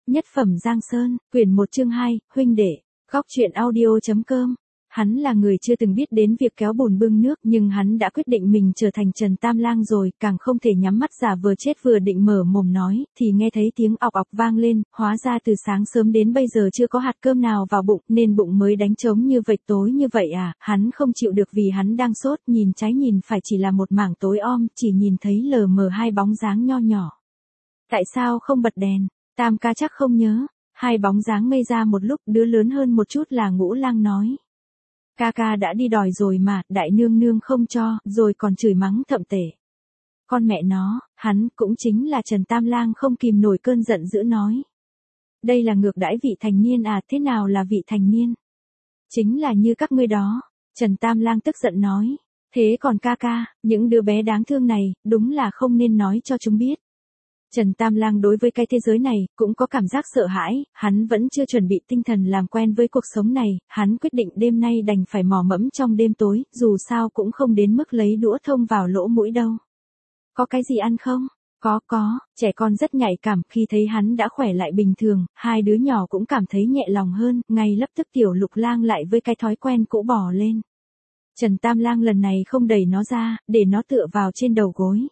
Nhất phẩm Giang Sơn, quyển 1 chương 2, huynh đệ, góc truyện audio.com. Hắn là người chưa từng biết đến việc kéo bùn bưng nước, nhưng hắn đã quyết định mình trở thành Trần Tam Lang rồi, càng không thể nhắm mắt giả vờ chết. Vừa định mở mồm nói, thì nghe thấy tiếng ọc ọc vang lên, hóa ra từ sáng sớm đến bây giờ chưa có hạt cơm nào vào bụng, nên bụng mới đánh trống như vạch tối như vậy à. Hắn không chịu được vì hắn đang sốt, nhìn trái nhìn phải chỉ là một mảng tối om, chỉ nhìn thấy lờ mờ hai bóng dáng nho nhỏ. Tại sao không bật đèn? Tam ca chắc không nhớ. Hai bóng dáng ngây ra một lúc, đứa lớn hơn một chút là Ngũ Lang nói. Ca ca đã đi đòi rồi mà, đại nương nương không cho, rồi còn chửi mắng thậm tệ. Con mẹ nó, hắn cũng chính là Trần Tam Lang không kìm nổi cơn giận dữ nói. Đây là ngược đãi vị thành niên à, thế nào là vị thành niên? Chính là như các ngươi đó. Trần Tam Lang tức giận nói. Thế còn ca ca, những đứa bé đáng thương này, đúng là không nên nói cho chúng biết. Trần Tam Lang đối với cái thế giới này, cũng có cảm giác sợ hãi, hắn vẫn chưa chuẩn bị tinh thần làm quen với cuộc sống này, hắn quyết định đêm nay đành phải mò mẫm trong đêm tối, dù sao cũng không đến mức lấy đũa thông vào lỗ mũi đâu. Có cái gì ăn không? Có, trẻ con rất nhạy cảm, khi thấy hắn đã khỏe lại bình thường, hai đứa nhỏ cũng cảm thấy nhẹ lòng hơn, ngay lập tức Tiểu Lục Lang lại với cái thói quen cũ bò lên. Trần Tam Lang lần này không đẩy nó ra, để nó tựa vào trên đầu gối.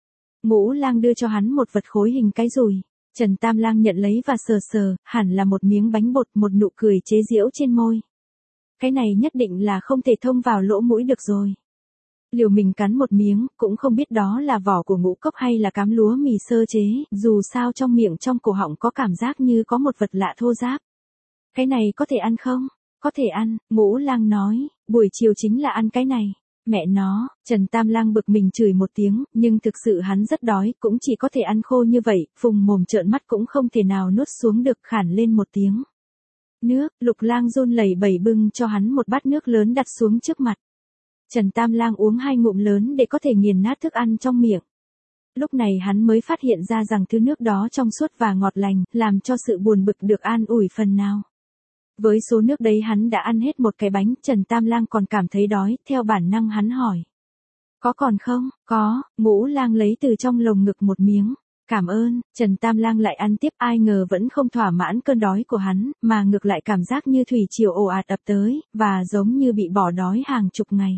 Ngũ Lang đưa cho hắn một vật khối hình cái dùi. Trần Tam Lang nhận lấy và sờ, hẳn là một miếng bánh bột, một nụ cười chế giễu trên môi. Cái này nhất định là không thể thông vào lỗ mũi được rồi. Liều mình cắn một miếng, cũng không biết đó là vỏ của ngũ cốc hay là cám lúa mì sơ chế, dù sao trong miệng trong cổ họng có cảm giác như có một vật lạ thô ráp. Cái này có thể ăn không? Có thể ăn, Ngũ Lang nói, buổi chiều chính là ăn cái này. Mẹ nó, Trần Tam Lang bực mình chửi một tiếng, nhưng thực sự hắn rất đói, cũng chỉ có thể ăn khô như vậy, phùng mồm trợn mắt cũng không thể nào nuốt xuống được, khản lên một tiếng. Nước, Lục Lang run lẩy bẩy bưng cho hắn một bát nước lớn đặt xuống trước mặt. Trần Tam Lang uống 2 ngụm lớn để có thể nghiền nát thức ăn trong miệng. Lúc này hắn mới phát hiện ra rằng thứ nước đó trong suốt và ngọt lành, làm cho sự buồn bực được an ủi phần nào. Với số nước đấy hắn đã ăn hết một cái bánh, Trần Tam Lang còn cảm thấy đói, theo bản năng hắn hỏi. Có còn không? Có, Ngũ Lang lấy từ trong lồng ngực một miếng. Cảm ơn, Trần Tam Lang lại ăn tiếp, ai ngờ vẫn không thỏa mãn cơn đói của hắn, mà ngược lại cảm giác như thủy triều ồ ạt ập tới, và giống như bị bỏ đói hàng chục ngày.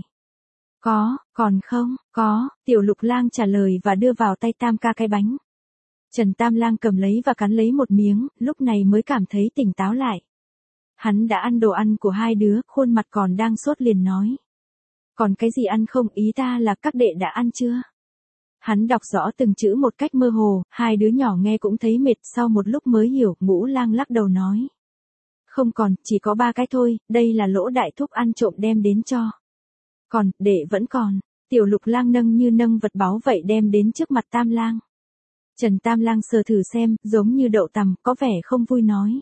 Còn không? Có, Tiểu Lục Lang trả lời và đưa vào tay Tam ca cái bánh. Trần Tam Lang cầm lấy và cắn lấy một miếng, lúc này mới cảm thấy tỉnh táo lại. Hắn đã ăn đồ ăn của hai đứa, khuôn mặt còn đang sốt liền nói. Còn cái gì ăn không, ý ta là các đệ đã ăn chưa? Hắn đọc rõ từng chữ một cách mơ hồ, hai đứa nhỏ nghe cũng thấy mệt, sau một lúc mới hiểu. Ngũ Lang lắc đầu nói. Không còn, chỉ có 3 cái thôi, đây là Lỗ đại thúc ăn trộm đem đến cho. Còn, đệ vẫn còn. Tiểu Lục Lang nâng như nâng vật báu vậy đem đến trước mặt Tam Lang. Trần Tam Lang sờ thử xem, giống như đậu tằm, có vẻ không vui nói.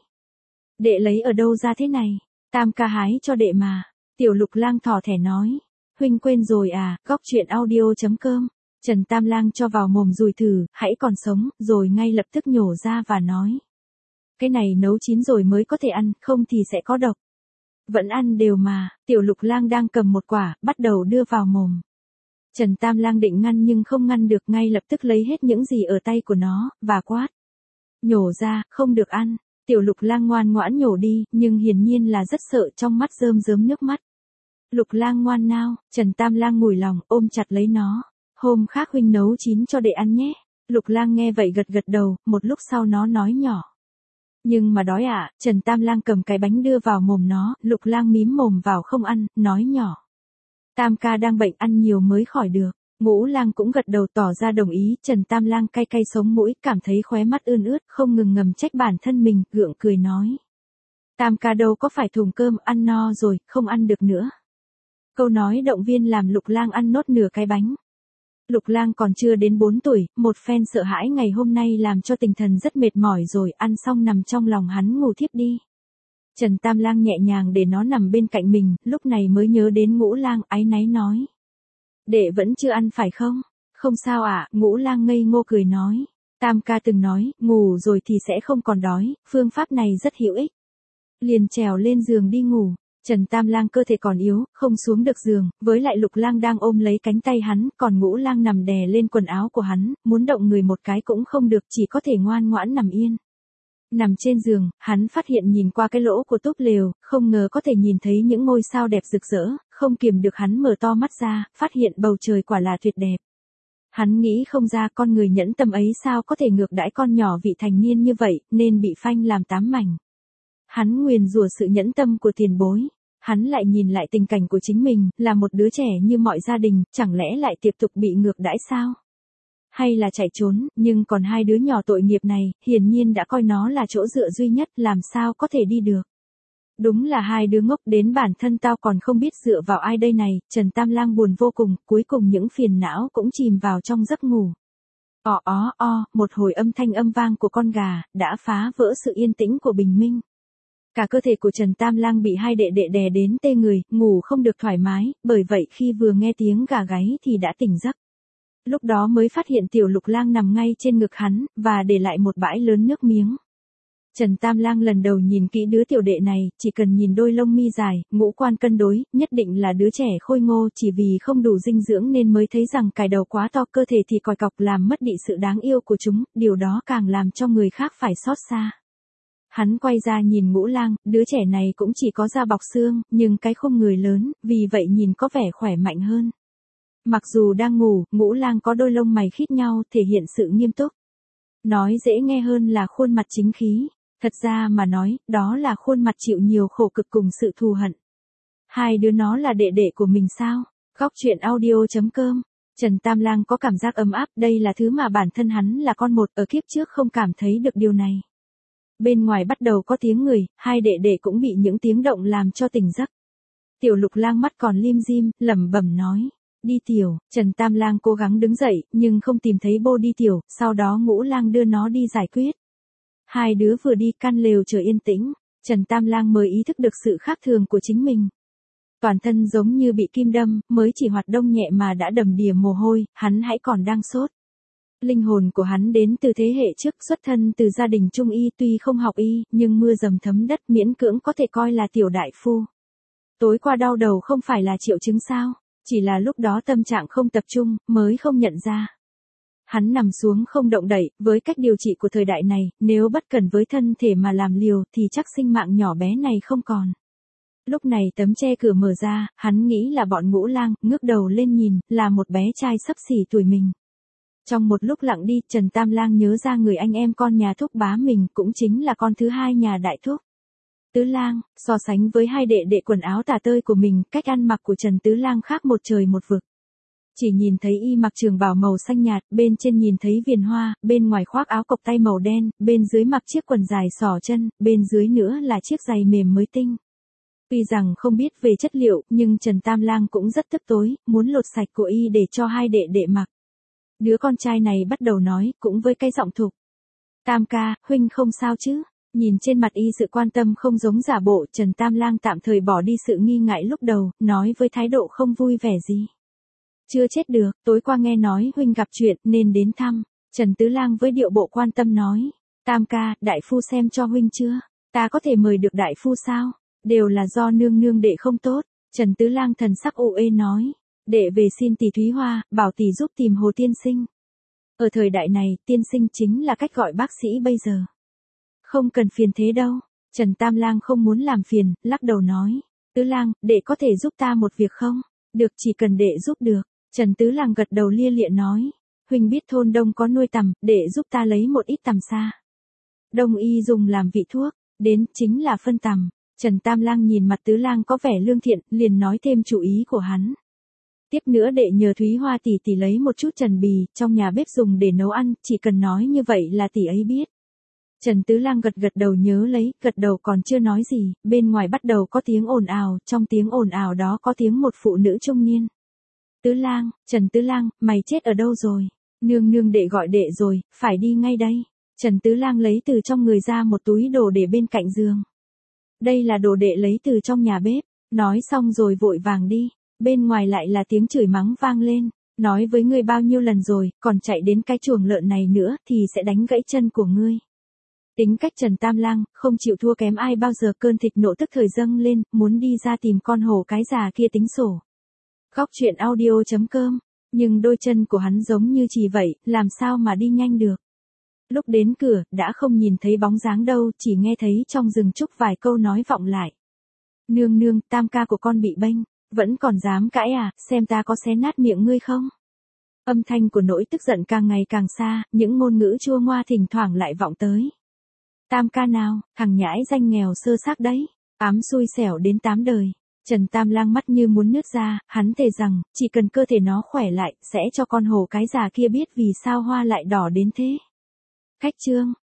Đệ lấy ở đâu ra thế này? Tam ca hái cho đệ mà. Tiểu Lục Lang thỏ thẻ nói. Huynh quên rồi à, góc truyện audio.com. Trần Tam Lang cho vào mồm dùi thử, hãy còn sống, rồi ngay lập tức nhổ ra và nói. Cái này nấu chín rồi mới có thể ăn, không thì sẽ có độc. Vẫn ăn đều mà. Tiểu Lục Lang đang cầm một quả, bắt đầu đưa vào mồm. Trần Tam Lang định ngăn nhưng không ngăn được, ngay lập tức lấy hết những gì ở tay của nó, và quát. Nhổ ra, không được ăn. Tiểu Lục Lang ngoan ngoãn nhổ đi, nhưng hiển nhiên là rất sợ, trong mắt rơm rớm nước mắt. Lục Lang ngoan nao, Trần Tam Lang ngủi lòng, ôm chặt lấy nó. Hôm khác huynh nấu chín cho đệ ăn nhé. Lục Lang nghe vậy gật đầu, một lúc sau nó nói nhỏ. Nhưng mà đói ạ, Trần Tam Lang cầm cái bánh đưa vào mồm nó, Lục Lang mím mồm vào không ăn, nói nhỏ. Tam ca đang bệnh, ăn nhiều mới khỏi được. Ngũ Lang cũng gật đầu tỏ ra đồng ý, Trần Tam Lang cay cay sống mũi, cảm thấy khóe mắt ươn ướt, không ngừng ngầm trách bản thân mình, gượng cười nói. Tam ca đâu có phải thùng cơm, ăn no rồi, không ăn được nữa. Câu nói động viên làm Lục Lang ăn nốt nửa cái bánh. Lục Lang còn chưa đến 4 tuổi, một phen sợ hãi ngày hôm nay làm cho tinh thần rất mệt mỏi rồi, ăn xong nằm trong lòng hắn ngủ thiếp đi. Trần Tam Lang nhẹ nhàng để nó nằm bên cạnh mình, lúc này mới nhớ đến Ngũ Lang, áy náy nói. Đệ vẫn chưa ăn phải không? Không sao ạ, Ngũ Lang ngây ngô cười nói. Tam ca từng nói, ngủ rồi thì sẽ không còn đói, phương pháp này rất hữu ích. Liền trèo lên giường đi ngủ. Trần Tam Lang cơ thể còn yếu, không xuống được giường, với lại Lục Lang đang ôm lấy cánh tay hắn, còn Ngũ Lang nằm đè lên quần áo của hắn, muốn động người một cái cũng không được, chỉ có thể ngoan ngoãn nằm yên. Nằm trên giường, hắn phát hiện nhìn qua cái lỗ của túp lều, không ngờ có thể nhìn thấy những ngôi sao đẹp rực rỡ, không kiềm được hắn mở to mắt ra, phát hiện bầu trời quả là tuyệt đẹp. Hắn nghĩ không ra con người nhẫn tâm ấy sao có thể ngược đãi con nhỏ vị thành niên như vậy, nên bị phanh làm 8 mảnh. Hắn nguyền rủa sự nhẫn tâm của tiền bối. Hắn lại nhìn lại tình cảnh của chính mình, là một đứa trẻ như mọi gia đình, chẳng lẽ lại tiếp tục bị ngược đãi sao? Hay là chạy trốn, nhưng còn hai đứa nhỏ tội nghiệp này, hiển nhiên đã coi nó là chỗ dựa duy nhất, làm sao có thể đi được. Đúng là hai đứa ngốc, đến bản thân tao còn không biết dựa vào ai đây này. Trần Tam Lang buồn vô cùng, cuối cùng những phiền não cũng chìm vào trong giấc ngủ. Một hồi âm thanh âm vang của con gà, đã phá vỡ sự yên tĩnh của bình minh. Cả cơ thể của Trần Tam Lang bị hai đệ đệ đè đến tê người, ngủ không được thoải mái, bởi vậy khi vừa nghe tiếng gà gáy thì đã tỉnh giấc. Lúc đó mới phát hiện Tiểu Lục Lang nằm ngay trên ngực hắn, và để lại một bãi lớn nước miếng. Trần Tam Lang lần đầu nhìn kỹ đứa tiểu đệ này, chỉ cần nhìn đôi lông mi dài, ngũ quan cân đối, nhất định là đứa trẻ khôi ngô, chỉ vì không đủ dinh dưỡng nên mới thấy rằng cài đầu quá to, cơ thể thì còi cọc, làm mất đi sự đáng yêu của chúng, điều đó càng làm cho người khác phải xót xa. Hắn quay ra nhìn Ngũ Lang, đứa trẻ này cũng chỉ có da bọc xương, nhưng cái khung người lớn, vì vậy nhìn có vẻ khỏe mạnh hơn. Mặc dù đang ngủ, Ngũ Lang có đôi lông mày khít nhau, thể hiện sự nghiêm túc. Nói dễ nghe hơn là khuôn mặt chính khí. Thật ra mà nói, đó là khuôn mặt chịu nhiều khổ cực cùng sự thù hận. Hai đứa nó là đệ đệ của mình sao? Góc truyện audio.com. Trần Tam Lang có cảm giác ấm áp, đây là thứ mà bản thân hắn là con một, ở kiếp trước không cảm thấy được điều này. Bên ngoài bắt đầu có tiếng người, hai đệ đệ cũng bị những tiếng động làm cho tỉnh giấc. Tiểu Lục Lang mắt còn lim dim, lẩm bẩm nói. Đi Tiểu. Trần Tam Lang cố gắng đứng dậy, nhưng không tìm thấy bô đi Tiểu, sau đó Ngũ Lang đưa nó đi giải quyết. Hai đứa vừa đi, căn lều trời yên tĩnh, Trần Tam Lang mới ý thức được sự khác thường của chính mình. Toàn thân giống như bị kim đâm, mới chỉ hoạt động nhẹ mà đã đầm đìa mồ hôi, hắn hãy còn đang sốt. Linh hồn của hắn đến từ thế hệ trước, xuất thân từ gia đình trung y, tuy không học y, nhưng mưa dầm thấm đất, miễn cưỡng có thể coi là tiểu đại phu. Tối qua đau đầu không phải là triệu chứng sao, chỉ là lúc đó tâm trạng không tập trung, mới không nhận ra. Hắn nằm xuống không động đậy, với cách điều trị của thời đại này, nếu bất cần với thân thể mà làm liều thì chắc sinh mạng nhỏ bé này không còn. Lúc này tấm che cửa mở ra, hắn nghĩ là bọn Ngũ Lang, ngước đầu lên nhìn, là một bé trai xấp xỉ tuổi mình. Trong một lúc lặng đi, Trần Tam Lang nhớ ra người anh em con nhà thúc bá mình, cũng chính là con thứ hai nhà đại thúc. Tứ Lang, so sánh với hai đệ đệ quần áo tả tơi của mình, cách ăn mặc của Trần Tứ Lang khác một trời một vực. Chỉ nhìn thấy y mặc trường bào màu xanh nhạt, bên trên nhìn thấy viền hoa, bên ngoài khoác áo cộc tay màu đen, bên dưới mặc chiếc quần dài xỏ chân, bên dưới nữa là chiếc giày mềm mới tinh. Tuy rằng không biết về chất liệu, nhưng Trần Tam Lang cũng rất tức tối, muốn lột sạch của y để cho hai đệ đệ mặc. Đứa con trai này bắt đầu nói, cũng với cái giọng thục. Tam ca, huynh không sao chứ? Nhìn trên mặt y sự quan tâm không giống giả bộ, Trần Tam Lang tạm thời bỏ đi sự nghi ngại lúc đầu, nói với thái độ không vui vẻ gì. Chưa chết được, tối qua nghe nói huynh gặp chuyện nên đến thăm. Trần Tứ Lang với điệu bộ quan tâm nói. Tam ca, đại phu xem cho huynh chưa? Ta có thể mời được đại phu sao? Đều là do nương nương đệ không tốt. Trần Tứ Lang thần sắc u ê nói. Đệ về xin tỷ Thúy Hoa, bảo tỷ giúp tìm Hồ tiên sinh. Ở thời đại này, tiên sinh chính là cách gọi bác sĩ bây giờ. Không cần phiền thế đâu. Trần Tam Lang không muốn làm phiền, lắc đầu nói. Tứ Lang, đệ có thể giúp ta một việc không? Được, chỉ cần đệ giúp được. Trần Tứ Lang gật đầu lia lịa nói. Huynh biết thôn Đông có nuôi tằm, đệ giúp ta lấy một ít tằm xa. Đông y dùng làm vị thuốc, đến chính là phân tằm. Trần Tam Lang nhìn mặt Tứ Lang có vẻ lương thiện, liền nói thêm chủ ý của hắn. Tiếp nữa đệ nhờ Thúy Hoa tỷ tỷ lấy một chút trần bì, trong nhà bếp dùng để nấu ăn, chỉ cần nói như vậy là tỷ ấy biết. Trần Tứ Lang gật gật đầu nhớ lấy, gật đầu còn chưa nói gì, bên ngoài bắt đầu có tiếng ồn ào, trong tiếng ồn ào đó có tiếng một phụ nữ trung niên. Tứ Lang, Trần Tứ Lang, mày chết ở đâu rồi? Nương nương đệ gọi đệ rồi, phải đi ngay đây. Trần Tứ Lang lấy từ trong người ra một túi đồ để bên cạnh giường. Đây là đồ đệ lấy từ trong nhà bếp, nói xong rồi vội vàng đi. Bên ngoài lại là tiếng chửi mắng vang lên, nói với ngươi bao nhiêu lần rồi, còn chạy đến cái chuồng lợn này nữa thì sẽ đánh gãy chân của ngươi. Tính cách Trần Tam Lang, không chịu thua kém ai bao giờ, cơn thịnh nộ tức thời dâng lên, muốn đi ra tìm con hổ cái già kia tính sổ. Góc truyện audio.com, nhưng đôi chân của hắn giống như chì vậy, làm sao mà đi nhanh được. Lúc đến cửa, đã không nhìn thấy bóng dáng đâu, chỉ nghe thấy trong rừng trúc vài câu nói vọng lại. Nương nương, tam ca của con bị bênh, vẫn còn dám cãi à, xem ta có xé nát miệng ngươi không? Âm thanh của nỗi tức giận càng ngày càng xa, những ngôn ngữ chua ngoa thỉnh thoảng lại vọng tới. Tam ca nào, thằng nhãi danh nghèo sơ xác đấy, ám xui xẻo đến 8 đời. Trần Tam Lang mắt như muốn nứt ra, hắn thề rằng, chỉ cần cơ thể nó khỏe lại, sẽ cho con hổ cái già kia biết vì sao hoa lại đỏ đến thế. Khách trương,